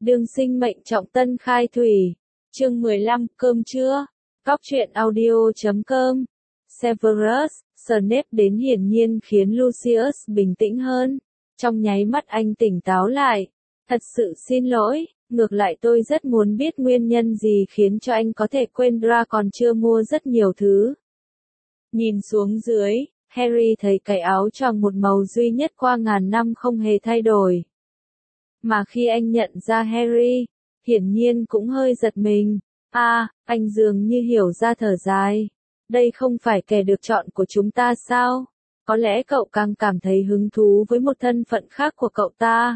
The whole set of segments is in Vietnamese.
Đương sinh mệnh trọng tân khai thủy. Chương 15, cơm trưa. Cóc truyện audio.com. Severus Snape đến hiển nhiên khiến Lucius bình tĩnh hơn. Trong nháy mắt anh tỉnh táo lại. Thật sự xin lỗi, ngược lại tôi rất muốn biết nguyên nhân gì khiến cho anh có thể quên ra còn chưa mua rất nhiều thứ. Nhìn xuống dưới, Harry thấy cái áo choàng một màu duy nhất qua ngàn năm không hề thay đổi. Mà khi anh nhận ra Harry, hiển nhiên cũng hơi giật mình. Anh dường như hiểu ra thở dài. Đây không phải kẻ được chọn của chúng ta sao? Có lẽ cậu càng cảm thấy hứng thú với một thân phận khác của cậu ta.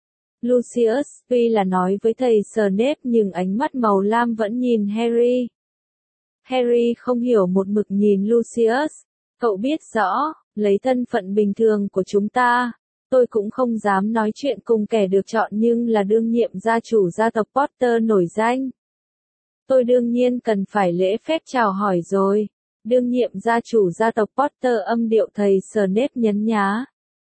Lucius tuy là nói với thầy Snape nhưng ánh mắt màu lam vẫn nhìn Harry. Harry không hiểu một mực nhìn Lucius. Cậu biết rõ, lấy thân phận bình thường của chúng ta, tôi cũng không dám nói chuyện cùng kẻ được chọn nhưng là đương nhiệm gia chủ gia tộc Potter nổi danh. Tôi đương nhiên cần phải lễ phép chào hỏi rồi. Đương nhiệm gia chủ gia tộc Potter âm điệu thầy Snape nhấn nhá.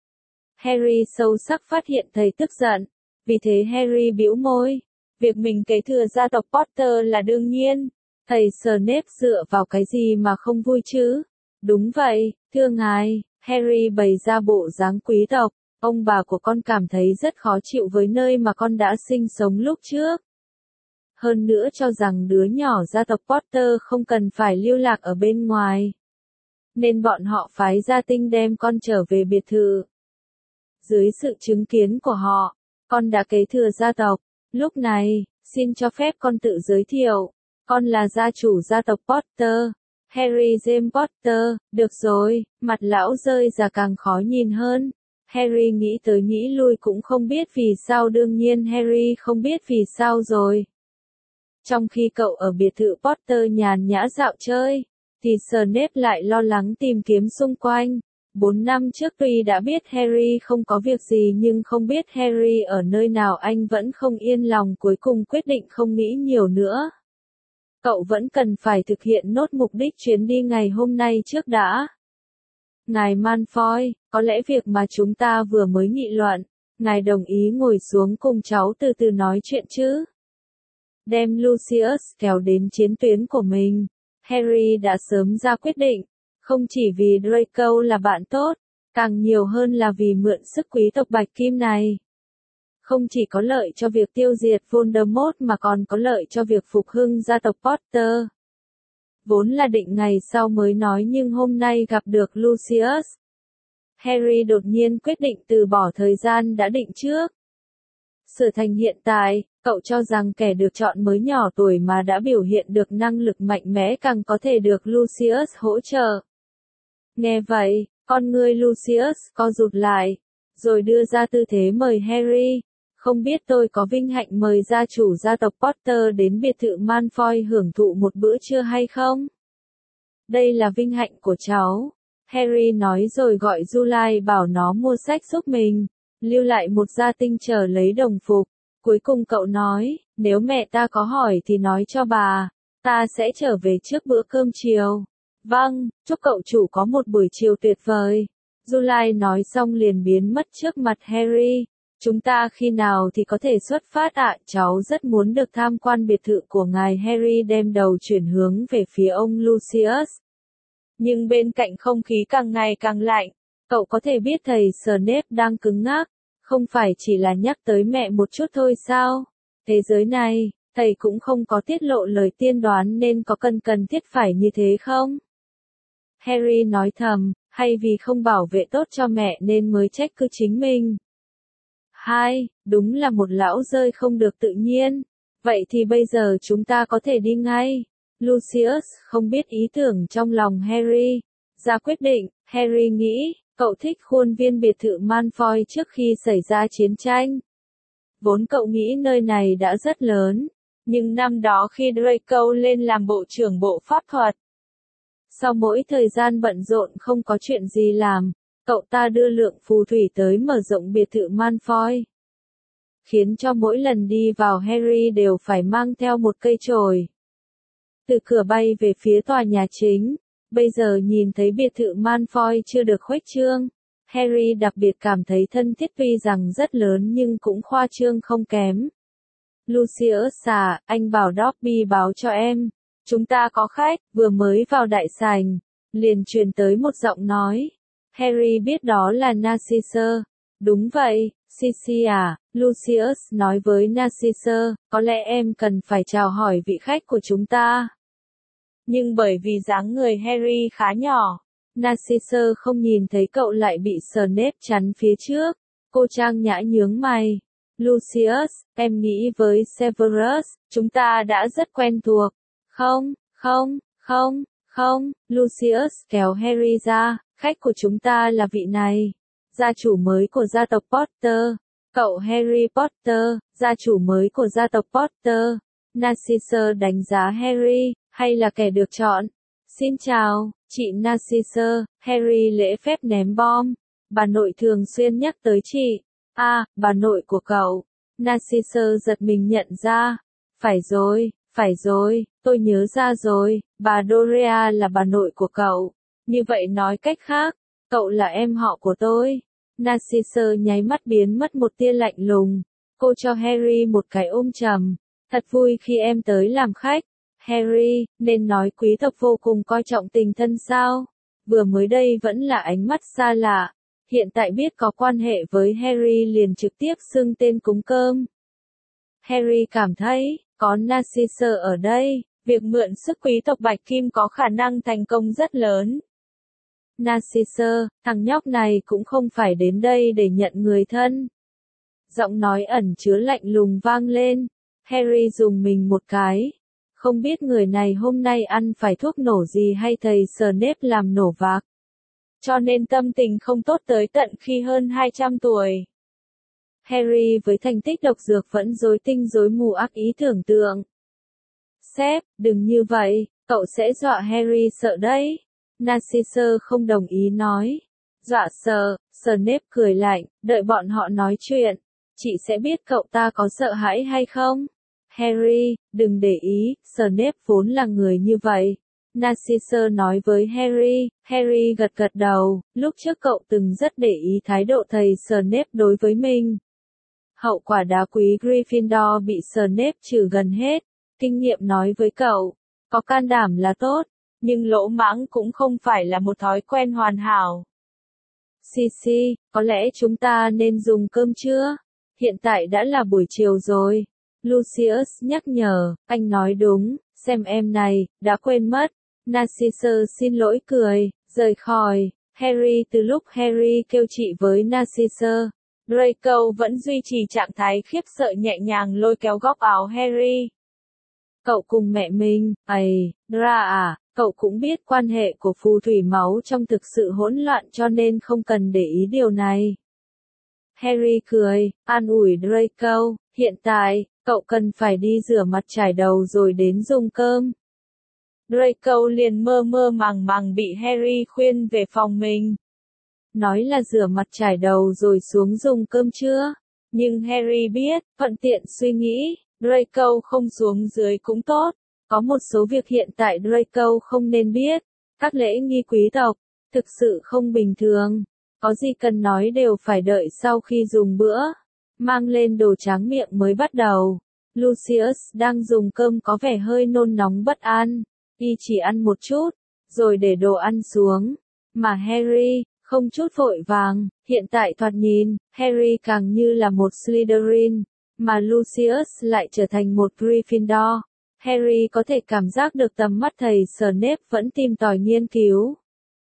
Harry sâu sắc phát hiện thầy tức giận. Vì thế Harry bĩu môi. Việc mình kế thừa gia tộc Potter là đương nhiên. Thầy Snape dựa vào cái gì mà không vui chứ? Đúng vậy, thưa ngài. Harry bày ra bộ dáng quý tộc. Ông bà của con cảm thấy rất khó chịu với nơi mà con đã sinh sống lúc trước. Hơn nữa cho rằng đứa nhỏ gia tộc Potter không cần phải lưu lạc ở bên ngoài. Nên bọn họ phái gia tinh đem con trở về biệt thự. Dưới sự chứng kiến của họ, con đã kế thừa gia tộc. Lúc này, xin cho phép con tự giới thiệu. Con là gia chủ gia tộc Potter, Harry James Potter. Được rồi, mặt lão rơi ra càng khó nhìn hơn. Harry nghĩ tới nghĩ lui cũng không biết vì sao, đương nhiên Harry không biết vì sao rồi. Trong khi cậu ở biệt thự Potter nhàn nhã dạo chơi, thì Snape lại lo lắng tìm kiếm xung quanh. 4 năm trước tuy đã biết Harry không có việc gì nhưng không biết Harry ở nơi nào, anh vẫn không yên lòng, cuối cùng quyết định không nghĩ nhiều nữa. Cậu vẫn cần phải thực hiện nốt mục đích chuyến đi ngày hôm nay trước đã. Ngài Malfoy, có lẽ việc mà chúng ta vừa mới nghị luận, ngài đồng ý ngồi xuống cùng cháu từ từ nói chuyện chứ? Đem Lucius kéo đến chiến tuyến của mình, Harry đã sớm ra quyết định, không chỉ vì Draco là bạn tốt, càng nhiều hơn là vì mượn sức quý tộc Bạch Kim này. Không chỉ có lợi cho việc tiêu diệt Voldemort mà còn có lợi cho việc phục hưng gia tộc Potter. Vốn là định ngày sau mới nói nhưng hôm nay gặp được Lucius, Harry đột nhiên quyết định từ bỏ thời gian đã định trước. Sự thành hiện tại, cậu cho rằng kẻ được chọn mới nhỏ tuổi mà đã biểu hiện được năng lực mạnh mẽ càng có thể được Lucius hỗ trợ. Nghe vậy, con ngươi Lucius co rụt lại, rồi đưa ra tư thế mời Harry. Không biết tôi có vinh hạnh mời gia chủ gia tộc Potter đến biệt thự Malfoy hưởng thụ một bữa trưa hay không? Đây là vinh hạnh của cháu, Harry nói rồi gọi Julie bảo nó mua sách giúp mình, lưu lại một gia tinh chờ lấy đồng phục. Cuối cùng cậu nói, nếu mẹ ta có hỏi thì nói cho bà, ta sẽ trở về trước bữa cơm chiều. Vâng, chúc cậu chủ có một buổi chiều tuyệt vời. Julie nói xong liền biến mất trước mặt Harry. Chúng ta khi nào thì có thể xuất phát ạ? Cháu rất muốn được tham quan biệt thự của ngài. Harry đem đầu chuyển hướng về phía ông Lucius. Nhưng bên cạnh không khí càng ngày càng lạnh. Cậu có thể biết thầy Snape đang cứng ngắc. Không phải chỉ là nhắc tới mẹ một chút thôi sao? Thế giới này, thầy cũng không có tiết lộ lời tiên đoán nên có cần thiết phải như thế không? Harry nói thầm, hay vì không bảo vệ tốt cho mẹ nên mới trách cứ chính mình? Đúng là một lão rơi không được tự nhiên. Vậy thì bây giờ chúng ta có thể đi ngay. Lucius không biết ý tưởng trong lòng Harry. Ra quyết định, Harry nghĩ, cậu thích khuôn viên biệt thự Malfoy trước khi xảy ra chiến tranh. Vốn cậu nghĩ nơi này đã rất lớn, nhưng năm đó khi Draco lên làm bộ trưởng bộ pháp thuật, sau mỗi thời gian bận rộn không có chuyện gì làm, cậu ta đưa lượng phù thủy tới mở rộng biệt thự Malfoy, khiến cho mỗi lần đi vào Harry đều phải mang theo một cây chổi. Từ cửa bay về phía tòa nhà chính, bây giờ nhìn thấy biệt thự Malfoy chưa được khuếch trương, Harry đặc biệt cảm thấy thân thiết, tuy rằng rất lớn nhưng cũng khoa trương không kém. Lucius à, anh bảo Dobby báo cho em. Chúng ta có khách, vừa mới vào đại sảnh. Liền truyền tới một giọng nói. Harry biết đó là Narcissa. Đúng vậy, Sisi à, Lucius nói với Narcissa, có lẽ em cần phải chào hỏi vị khách của chúng ta. Nhưng bởi vì dáng người Harry khá nhỏ, Narcissa không nhìn thấy cậu lại bị Snape chắn phía trước. Cô trang nhã nhướng mày. Lucius, em nghĩ với Severus, chúng ta đã rất quen thuộc. Không, không, không, không, Lucius kéo Harry ra, khách của chúng ta là vị này. Gia chủ mới của gia tộc Potter. Cậu Harry Potter, gia chủ mới của gia tộc Potter. Narcissa đánh giá Harry, hay là kẻ được chọn. Xin chào, chị Narcissa, Harry lễ phép ném bom. Bà nội thường xuyên nhắc tới chị. À, bà nội của cậu. Narcissa giật mình nhận ra. Phải rồi, tôi nhớ ra rồi, bà Dorea là bà nội của cậu. Như vậy nói cách khác, cậu là em họ của tôi. Narcissa nháy mắt biến mất một tia lạnh lùng. Cô cho Harry một cái ôm chầm. Thật vui khi em tới làm khách. Harry, nên nói quý tộc vô cùng coi trọng tình thân sao? Vừa mới đây vẫn là ánh mắt xa lạ. Hiện tại biết có quan hệ với Harry liền trực tiếp xưng tên cúng cơm. Harry cảm thấy, có Narcissa ở đây, việc mượn sức quý tộc Bạch Kim có khả năng thành công rất lớn. Narcissa, thằng nhóc này cũng không phải đến đây để nhận người thân. Giọng nói ẩn chứa lạnh lùng vang lên. Harry dùng mình một cái. Không biết người này hôm nay ăn phải thuốc nổ gì hay thầy Snape làm nổ vạc. Cho nên tâm tình không tốt tới tận khi hơn 200 tuổi. Harry với thành tích độc dược vẫn rối tinh rối mù ác ý tưởng tượng. Sếp, đừng như vậy, cậu sẽ dọa Harry sợ đấy. Narcissa không đồng ý nói. Dọa sợ, Snape cười lạnh, đợi bọn họ nói chuyện. Chị sẽ biết cậu ta có sợ hãi hay không. Harry, đừng để ý, Snape vốn là người như vậy. Narcissa nói với Harry. Harry gật gật đầu, lúc trước cậu từng rất để ý thái độ thầy Snape đối với mình. Hậu quả đá quý Gryffindor bị Snape trừ gần hết. Kinh nghiệm nói với cậu, có can đảm là tốt, nhưng lỗ mãng cũng không phải là một thói quen hoàn hảo. Sisi, có lẽ chúng ta nên dùng cơm trưa? Hiện tại đã là buổi chiều rồi. Lucius nhắc nhở, anh nói đúng, xem em này, đã quên mất. Narcissa xin lỗi cười, rời khỏi. Harry từ lúc Harry kêu chị với Narcissa, Draco vẫn duy trì trạng thái khiếp sợ nhẹ nhàng lôi kéo góc áo Harry. Cậu cùng mẹ mình, Dra à, cậu cũng biết quan hệ của phù thủy máu trong thực sự hỗn loạn cho nên không cần để ý điều này. Harry cười, an ủi Draco, hiện tại, cậu cần phải đi rửa mặt chải đầu rồi đến dùng cơm. Draco liền mơ mơ màng màng bị Harry khuyên về phòng mình. Nói là rửa mặt chải đầu rồi xuống dùng cơm trưa. Nhưng Harry biết, thuận tiện suy nghĩ, Draco không xuống dưới cũng tốt. Có một số việc hiện tại Draco không nên biết. Các lễ nghi quý tộc, thực sự không bình thường. Có gì cần nói đều phải đợi sau khi dùng bữa. Mang lên đồ tráng miệng mới bắt đầu. Lucius đang dùng cơm có vẻ hơi nôn nóng bất an. Y chỉ ăn một chút, rồi để đồ ăn xuống. Mà Harry, không chút vội vàng, hiện tại thoạt nhìn, Harry càng như là một Slytherin, mà Lucius lại trở thành một Gryffindor. Harry có thể cảm giác được tầm mắt thầy Snape vẫn tìm tòi nghiên cứu.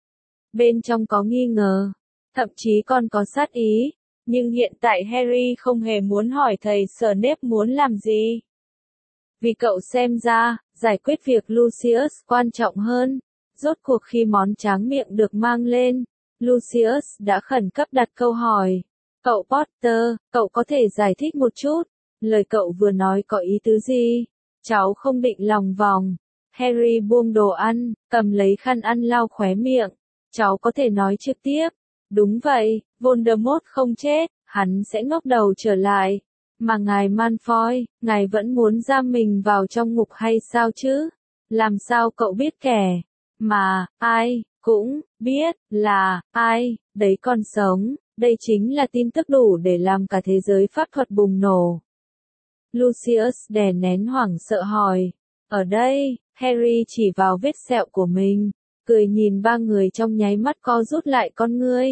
Bên trong có nghi ngờ, thậm chí còn có sát ý, nhưng hiện tại Harry không hề muốn hỏi thầy Snape muốn làm gì. Vì cậu xem ra, giải quyết việc Lucius quan trọng hơn. Rốt cuộc khi món tráng miệng được mang lên, Lucius đã khẩn cấp đặt câu hỏi. Cậu Potter, cậu có thể giải thích một chút, lời cậu vừa nói có ý tứ gì? Cháu không định lòng vòng. Harry buông đồ ăn, cầm lấy khăn ăn lau khóe miệng. Cháu có thể nói trực tiếp. Đúng vậy, Voldemort không chết, hắn sẽ ngóc đầu trở lại. Mà ngài Malfoy, ngài vẫn muốn giam mình vào trong ngục hay sao chứ? Làm sao cậu biết kẻ mà ai cũng biết là ai đấy còn sống? Đây chính là tin tức đủ để làm cả thế giới pháp thuật bùng nổ. Lucius đè nén hoảng sợ hỏi. Ở đây, Harry chỉ vào vết sẹo của mình, cười nhìn ba người trong nháy mắt co rút lại con ngươi.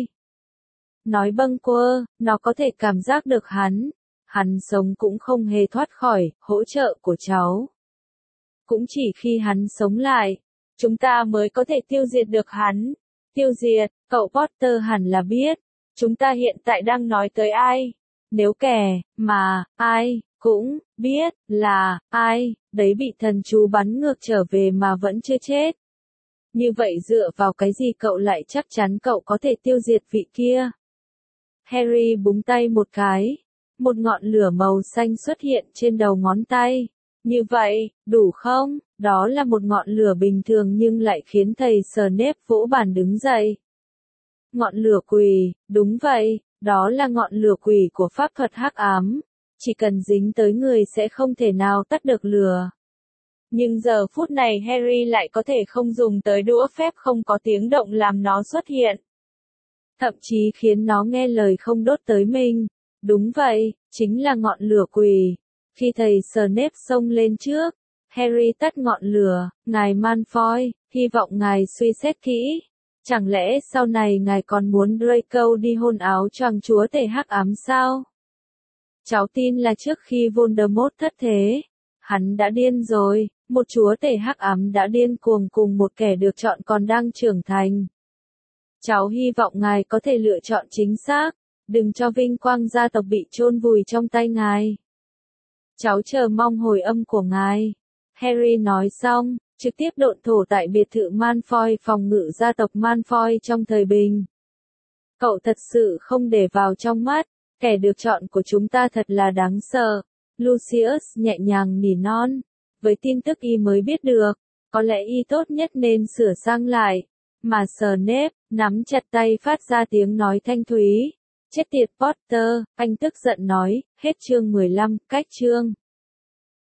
Nói bâng quơ, nó có thể cảm giác được hắn sống cũng không hề thoát khỏi hỗ trợ của cháu. Cũng chỉ khi hắn sống lại, chúng ta mới có thể tiêu diệt được hắn. Tiêu diệt, cậu Potter hẳn là biết, chúng ta hiện tại đang nói tới ai. Nếu kẻ mà ai cũng biết là ai đấy bị thần chú bắn ngược trở về mà vẫn chưa chết. Như vậy dựa vào cái gì cậu lại chắc chắn cậu có thể tiêu diệt vị kia? Harry búng tay một cái, một ngọn lửa màu xanh xuất hiện trên đầu ngón tay. Như vậy, đủ không? Đó là một ngọn lửa bình thường nhưng lại khiến thầy Snape vỗ bàn đứng dậy. Ngọn lửa quỷ, đúng vậy, đó là ngọn lửa quỷ của pháp thuật hắc ám. Chỉ cần dính tới người sẽ không thể nào tắt được lửa. Nhưng giờ phút này Harry lại có thể không dùng tới đũa phép không có tiếng động làm nó xuất hiện. Thậm chí khiến nó nghe lời không đốt tới mình. Đúng vậy, chính là ngọn lửa quỷ. Khi thầy Snape xông lên trước, Harry tắt ngọn lửa. Ngài Malfoy, hy vọng ngài suy xét kỹ. Chẳng lẽ sau này ngài còn muốn Draco đi hôn áo choàng chúa tể hắc ám sao? Cháu tin là trước khi Voldemort thất thế, hắn đã điên rồi, một chúa tể hắc ám đã điên cuồng cùng một kẻ được chọn còn đang trưởng thành. Cháu hy vọng ngài có thể lựa chọn chính xác, đừng cho vinh quang gia tộc bị chôn vùi trong tay ngài. Cháu chờ mong hồi âm của ngài. Harry nói xong, trực tiếp độn thổ tại biệt thự Malfoy, phòng ngự gia tộc Malfoy trong thời bình. Cậu thật sự không để vào trong mắt, kẻ được chọn của chúng ta thật là đáng sợ. Lucius nhẹ nhàng nỉ non. Với tin tức y mới biết được, có lẽ y tốt nhất nên sửa sang lại. Mà Snape, nắm chặt tay phát ra tiếng nói thanh thúy. Chết tiệt Potter, anh tức giận nói, hết chương 15, cách chương.